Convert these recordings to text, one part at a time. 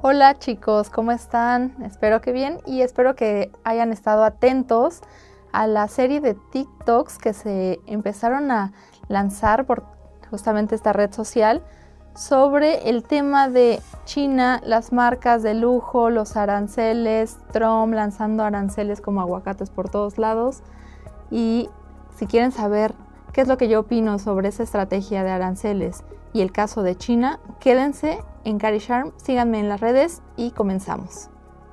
Hola chicos, ¿cómo están? Espero que bien y espero que hayan estado atentos a la serie de TikToks que se empezaron a lanzar por justamente esta red social sobre el tema de China, las marcas de lujo, los aranceles, Trump lanzando aranceles como aguacates por todos lados. Y si quieren saber qué es lo que yo opino sobre esa estrategia de aranceles y el caso de China, quédense en Cari Charm, síganme en las redes y comenzamos.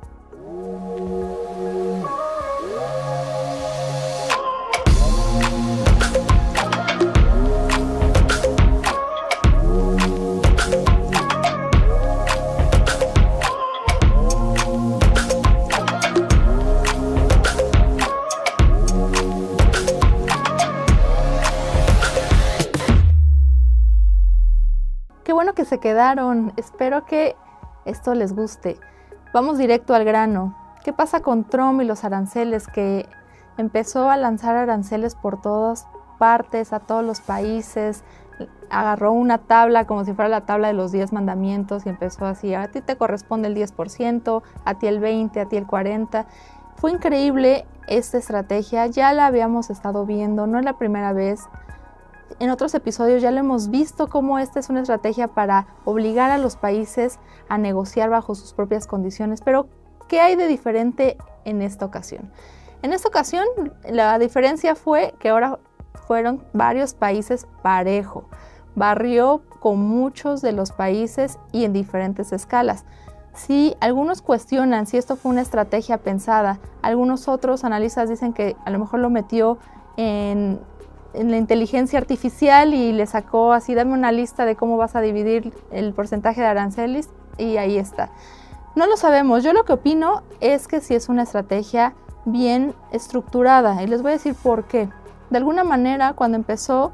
Qué bueno que se quedaron, espero que esto les guste. Vamos directo al grano. ¿Qué pasa con Trump y los aranceles? Que empezó a lanzar aranceles por todas partes, a todos los países. Agarró una tabla como si fuera la tabla de los 10 mandamientos y empezó así: a ti te corresponde el 10%, a ti el 20%, a ti el 40%. Fue increíble esta estrategia, ya la habíamos estado viendo, no es la primera vez. En otros episodios ya lo hemos visto cómo esta es una estrategia para obligar a los países a negociar bajo sus propias condiciones. Pero, ¿qué hay de diferente en esta ocasión? En esta ocasión, la diferencia fue que ahora fueron varios países parejo. Barrió con muchos de los países y en diferentes escalas. Si algunos cuestionan si esto fue una estrategia pensada, algunos otros analistas dicen que a lo mejor lo metió en la inteligencia artificial y le sacó así: dame una lista de cómo vas a dividir el porcentaje de aranceles y ahí está. No lo sabemos. Yo lo que opino es que sí es una estrategia bien estructurada y les voy a decir por qué. De alguna manera, cuando empezó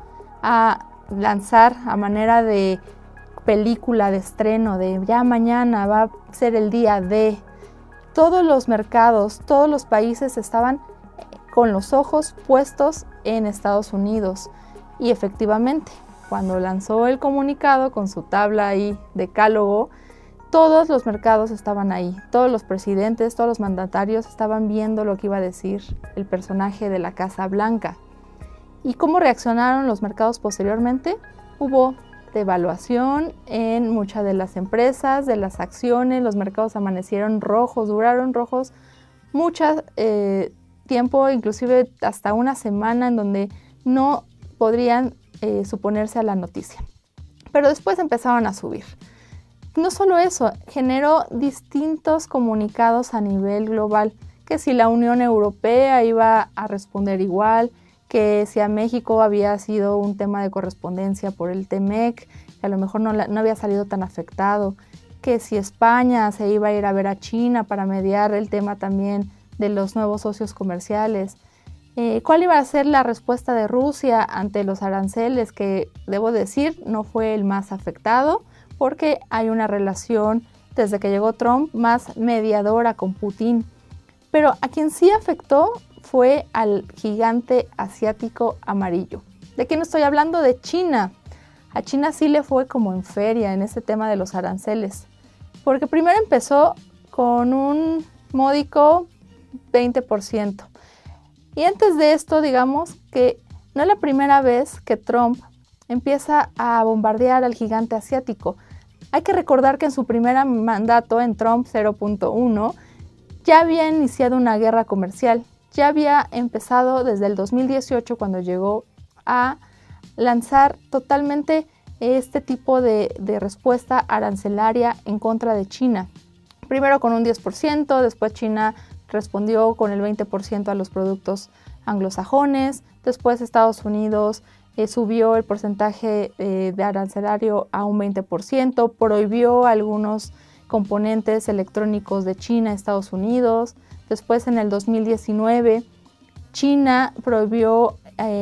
a lanzar a manera de película de estreno, de ya mañana va a ser el día de, todos los mercados, todos los países estaban con los ojos puestos en Estados Unidos. Y efectivamente, cuando lanzó el comunicado con su tabla ahí decálogo, todos los mercados estaban ahí, todos los presidentes, todos los mandatarios estaban viendo lo que iba a decir el personaje de la Casa Blanca. ¿Y cómo reaccionaron los mercados posteriormente? Hubo devaluación en muchas de las empresas, de las acciones, los mercados amanecieron rojos, duraron rojos mucho tiempo, inclusive hasta una semana, en donde no podrían suponerse a la noticia. Pero después empezaron a subir. No solo eso, generó distintos comunicados a nivel global, que si la Unión Europea iba a responder igual, que si a México había sido un tema de correspondencia por el TEMEC, que a lo mejor no había salido tan afectado, que si España se iba a ir a ver a China para mediar el tema también de los nuevos socios comerciales. ¿Cuál iba a ser la respuesta de Rusia ante los aranceles? Que debo decir no fue el más afectado, porque hay una relación desde que llegó Trump más mediadora con Putin. Pero a quien sí afectó fue al gigante asiático amarillo. ¿De quién estoy hablando? De China. A China sí le fue como en feria en este tema de los aranceles, porque primero empezó con un módico 20%. Y antes de esto, digamos que no es la primera vez que Trump empieza a bombardear al gigante asiático. Hay que recordar que en su primer mandato, en Trump 0.1, ya había iniciado una guerra comercial. Ya había empezado desde el 2018, cuando llegó a lanzar totalmente este tipo de respuesta arancelaria en contra de China. Primero con un 10%, después China respondió con el 20% a los productos anglosajones, después Estados Unidos subió el porcentaje de arancelario a un 20%, prohibió algunos componentes electrónicos de China a Estados Unidos. Después, en el 2019, China prohibió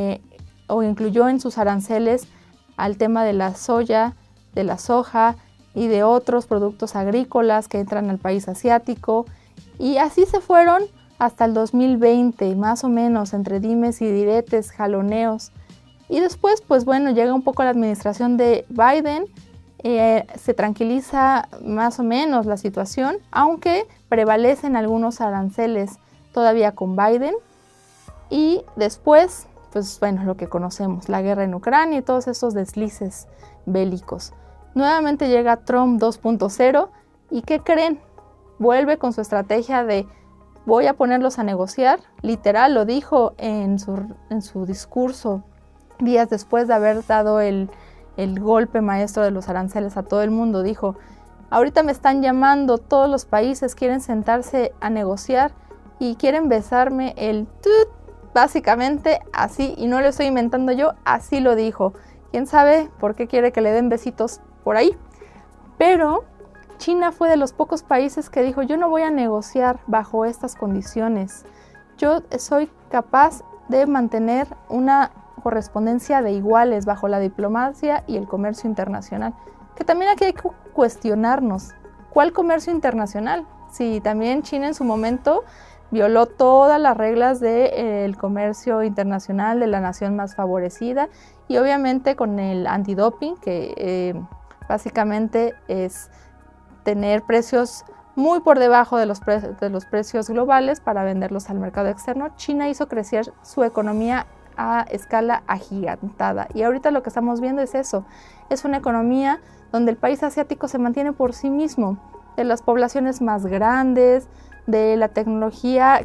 o incluyó en sus aranceles al tema de la soya, de la soja y de otros productos agrícolas que entran al país asiático. Y así se fueron hasta el 2020, más o menos, entre dimes y diretes, jaloneos. Y después, pues bueno, llega un poco la administración de Biden se tranquiliza más o menos la situación, aunque prevalecen algunos aranceles todavía con Biden. Y después, pues bueno, lo que conocemos, la guerra en Ucrania y todos esos deslices bélicos. Nuevamente llega Trump 2.0 y ¿qué creen? Vuelve con su estrategia de voy a ponerlos a negociar. Literal, lo dijo en su discurso días después de haber dado el golpe maestro de los aranceles a todo el mundo. Dijo, ahorita me están llamando, todos los países quieren sentarse a negociar y quieren besarme el tut, básicamente así, y no lo estoy inventando yo, así lo dijo. ¿Quién sabe por qué quiere que le den besitos por ahí? Pero China fue de los pocos países que dijo, yo no voy a negociar bajo estas condiciones. Yo soy capaz de mantener una correspondencia de iguales bajo la diplomacia y el comercio internacional. Que también aquí hay que cuestionarnos, ¿cuál comercio internacional? Si también China en su momento violó todas las reglas del comercio internacional de la nación más favorecida y obviamente con el antidoping, que básicamente es tener precios muy por debajo de los precios globales para venderlos al mercado externo. China hizo crecer su economía a escala agigantada y ahorita lo que estamos viendo es eso, es una economía donde el país asiático se mantiene por sí mismo, de las poblaciones más grandes, de la tecnología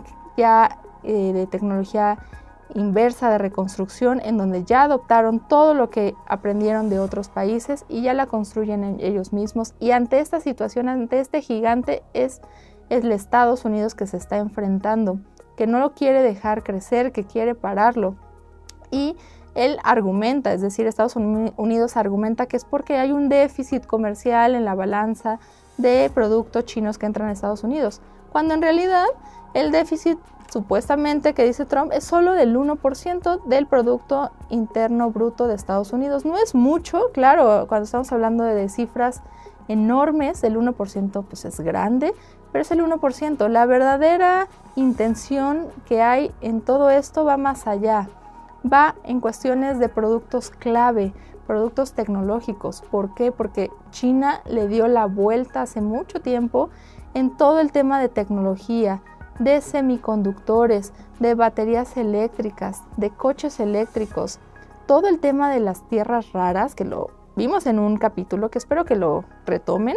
de tecnología inversa de reconstrucción, en donde ya adoptaron todo lo que aprendieron de otros países y ya la construyen ellos mismos. Y ante esta situación, ante este gigante, es el Estados Unidos que se está enfrentando, que no lo quiere dejar crecer, que quiere pararlo. Y él argumenta, es decir, Estados Unidos argumenta que es porque hay un déficit comercial en la balanza de productos chinos que entran a Estados Unidos, cuando en realidad el déficit supuestamente que dice Trump es solo del 1% del Producto Interno Bruto de Estados Unidos. No es mucho, claro, cuando estamos hablando de cifras enormes, el 1% pues es grande, pero es el 1%. La verdadera intención que hay en todo esto va más allá, va en cuestiones de productos clave, productos tecnológicos. ¿Por qué? Porque China le dio la vuelta hace mucho tiempo en todo el tema de tecnología, de semiconductores, de baterías eléctricas, de coches eléctricos, todo el tema de las tierras raras, que lo vimos en un capítulo que espero que lo retomen.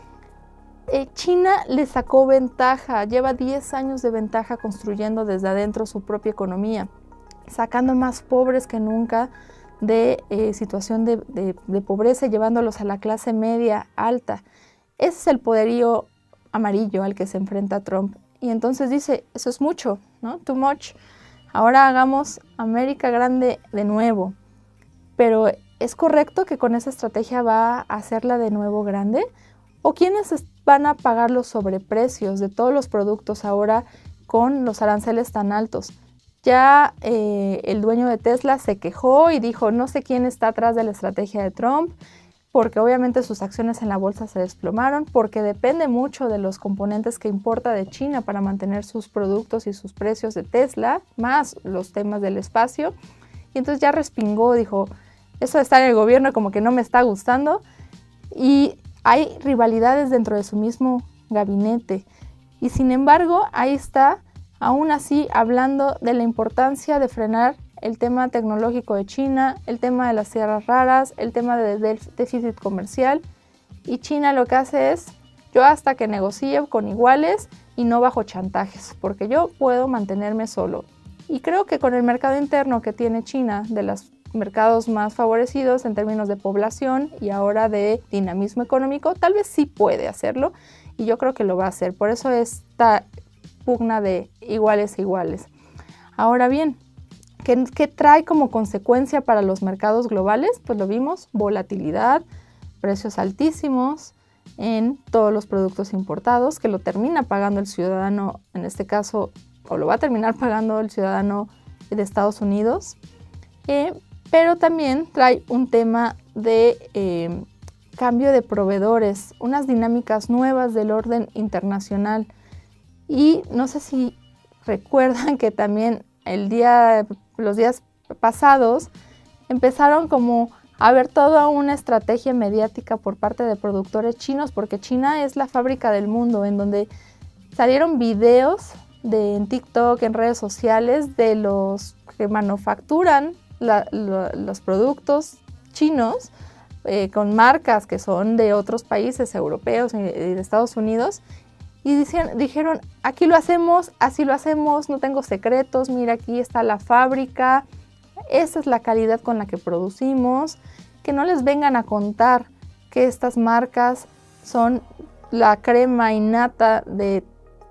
China le sacó ventaja, lleva 10 años de ventaja construyendo desde adentro su propia economía, sacando más pobres que nunca de situación de pobreza, llevándolos a la clase media alta. Ese es el poderío amarillo al que se enfrenta Trump. Y entonces dice, eso es mucho, ¿no? Too much. Ahora hagamos América grande de nuevo. Pero ¿es correcto que con esa estrategia va a hacerla de nuevo grande? ¿O quiénes van a pagar los sobreprecios de todos los productos ahora con los aranceles tan altos? Ya el dueño de Tesla se quejó y dijo, no sé quién está atrás de la estrategia de Trump, porque obviamente sus acciones en la bolsa se desplomaron, porque depende mucho de los componentes que importa de China para mantener sus productos y sus precios de Tesla, más los temas del espacio. Y entonces ya respingó, dijo, eso de estar en el gobierno como que no me está gustando. Y hay rivalidades dentro de su mismo gabinete. Y sin embargo, ahí está, aún así, hablando de la importancia de frenar el tema tecnológico de China, el tema de las tierras raras, el tema del déficit comercial. Y China lo que hace es, yo hasta que negocie con iguales y no bajo chantajes, porque yo puedo mantenerme solo. Y creo que con el mercado interno que tiene China, de los mercados más favorecidos en términos de población y ahora de dinamismo económico, tal vez sí puede hacerlo y yo creo que lo va a hacer. Por eso esta pugna de iguales a iguales. Ahora bien, ¿qué trae como consecuencia para los mercados globales? Pues lo vimos, volatilidad, precios altísimos en todos los productos importados, que lo termina pagando el ciudadano, en este caso, o lo va a terminar pagando el ciudadano de Estados Unidos, pero también trae un tema de cambio de proveedores, unas dinámicas nuevas del orden internacional. Y no sé si recuerdan que también los días pasados empezaron como haber toda una estrategia mediática por parte de productores chinos, porque China es la fábrica del mundo, en donde salieron videos en TikTok, en redes sociales, de los que manufacturan los productos chinos con marcas que son de otros países europeos y de Estados Unidos, y dijeron, aquí lo hacemos, así lo hacemos, no tengo secretos, mira, aquí está la fábrica, esa es la calidad con la que producimos, que no les vengan a contar que estas marcas son la crema innata de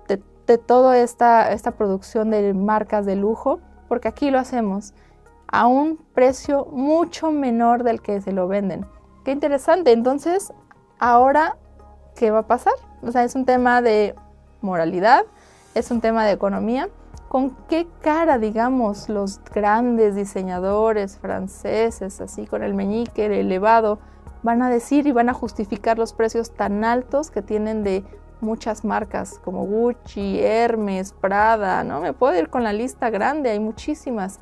toda esta producción de marcas de lujo, porque aquí lo hacemos a un precio mucho menor del que se lo venden. Qué interesante. Entonces, ahora, ¿qué va a pasar? O sea, es un tema de moralidad, es un tema de economía. ¿Con qué cara, digamos, los grandes diseñadores franceses, así con el meñique elevado, van a decir y van a justificar los precios tan altos que tienen de muchas marcas como Gucci, Hermes, Prada, ¿no? Me puedo ir con la lista grande, hay muchísimas,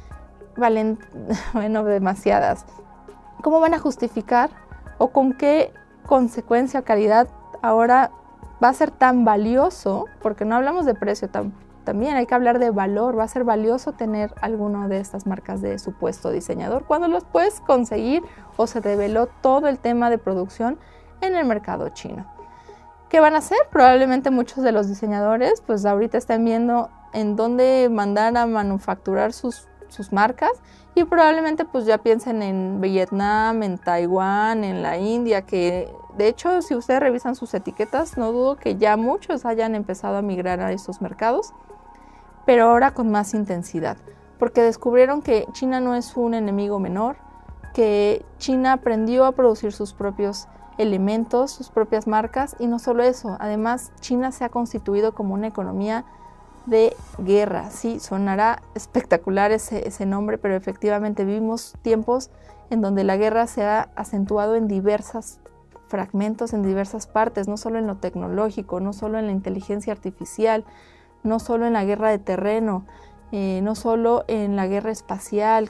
valen, bueno, demasiadas. ¿Cómo van a justificar o con qué consecuencia o calidad ahora va a ser tan valioso? Porque no hablamos de precio, también hay que hablar de valor. Va a ser valioso tener alguna de estas marcas de supuesto diseñador cuando los puedes conseguir o se reveló todo el tema de producción en el mercado chino. ¿Qué van a hacer? Probablemente muchos de los diseñadores pues ahorita están viendo en dónde mandar a manufacturar sus marcas y probablemente pues ya piensen en Vietnam, en Taiwán, en la India, que de hecho si ustedes revisan sus etiquetas no dudo que ya muchos hayan empezado a migrar a estos mercados, pero ahora con más intensidad, porque descubrieron que China no es un enemigo menor, que China aprendió a producir sus propios elementos, sus propias marcas, y no solo eso, además China se ha constituido como una economía de guerra. Sí, sonará espectacular ese nombre, pero efectivamente vivimos tiempos en donde la guerra se ha acentuado en diversos fragmentos, en diversas partes, no solo en lo tecnológico, no solo en la inteligencia artificial, no solo en la guerra de terreno, no solo en la guerra espacial,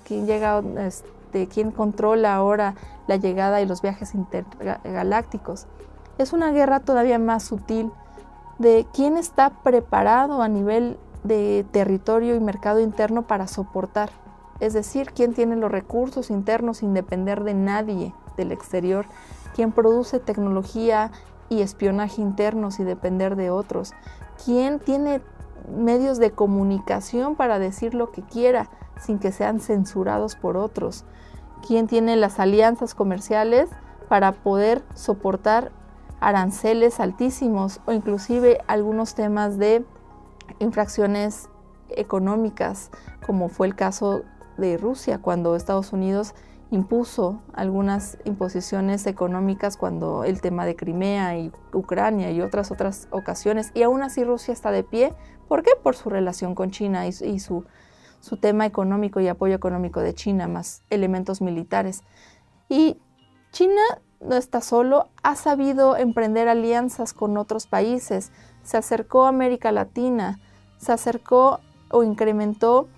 quién controla ahora la llegada y los viajes intergalácticos. Es una guerra todavía más sutil de quién está preparado a nivel de territorio y mercado interno para soportar. Es decir, quién tiene los recursos internos sin depender de nadie del exterior, quién produce tecnología y espionaje interno sin depender de otros, quién tiene medios de comunicación para decir lo que quiera sin que sean censurados por otros, quién tiene las alianzas comerciales para poder soportar aranceles altísimos o inclusive algunos temas de infracciones económicas, como fue el caso de Rusia cuando Estados Unidos impuso algunas imposiciones económicas cuando el tema de Crimea y Ucrania y otras ocasiones, y aún así Rusia está de pie. ¿Por qué? Por su relación con China y su tema económico y apoyo económico de China, más elementos militares. Y China no está solo, ha sabido emprender alianzas con otros países, se acercó a América Latina, se acercó o incrementó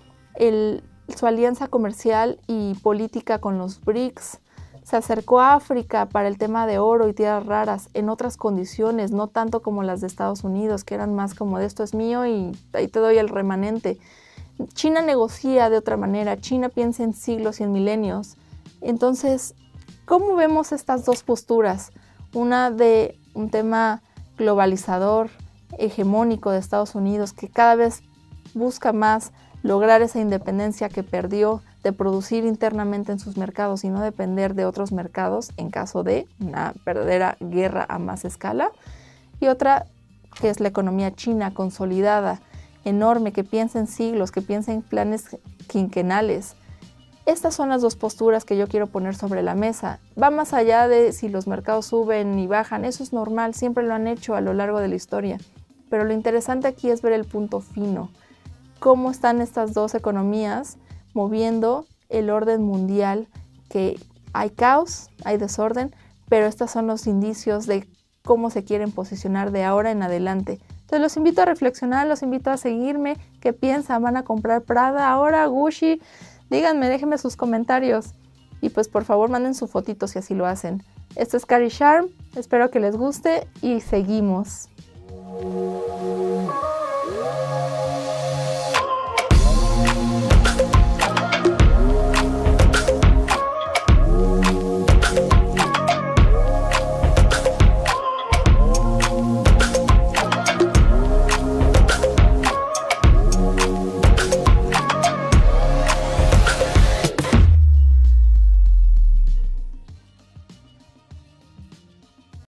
su alianza comercial y política con los BRICS, se acercó a África para el tema de oro y tierras raras en otras condiciones, no tanto como las de Estados Unidos, que eran más como de esto es mío y ahí te doy el remanente. China negocia de otra manera, China piensa en siglos y en milenios. Entonces, ¿cómo vemos estas dos posturas? Una de un tema globalizador, hegemónico de Estados Unidos, que cada vez busca más lograr esa independencia que perdió de producir internamente en sus mercados y no depender de otros mercados en caso de una verdadera guerra a más escala. Y otra que es la economía china consolidada, enorme, que piensa en siglos, que piensa en planes quinquenales. Estas son las dos posturas que yo quiero poner sobre la mesa. Va más allá de si los mercados suben y bajan, eso es normal, siempre lo han hecho a lo largo de la historia. Pero lo interesante aquí es ver el punto fino. Cómo están estas dos economías moviendo el orden mundial, que hay caos, hay desorden, pero estos son los indicios de cómo se quieren posicionar de ahora en adelante. Entonces los invito a reflexionar, los invito a seguirme. ¿Qué piensan? ¿Van a comprar Prada ahora, Gucci? Díganme, déjenme sus comentarios. Y pues por favor manden su fotito si así lo hacen. Esto es Cari Charm, espero que les guste y seguimos.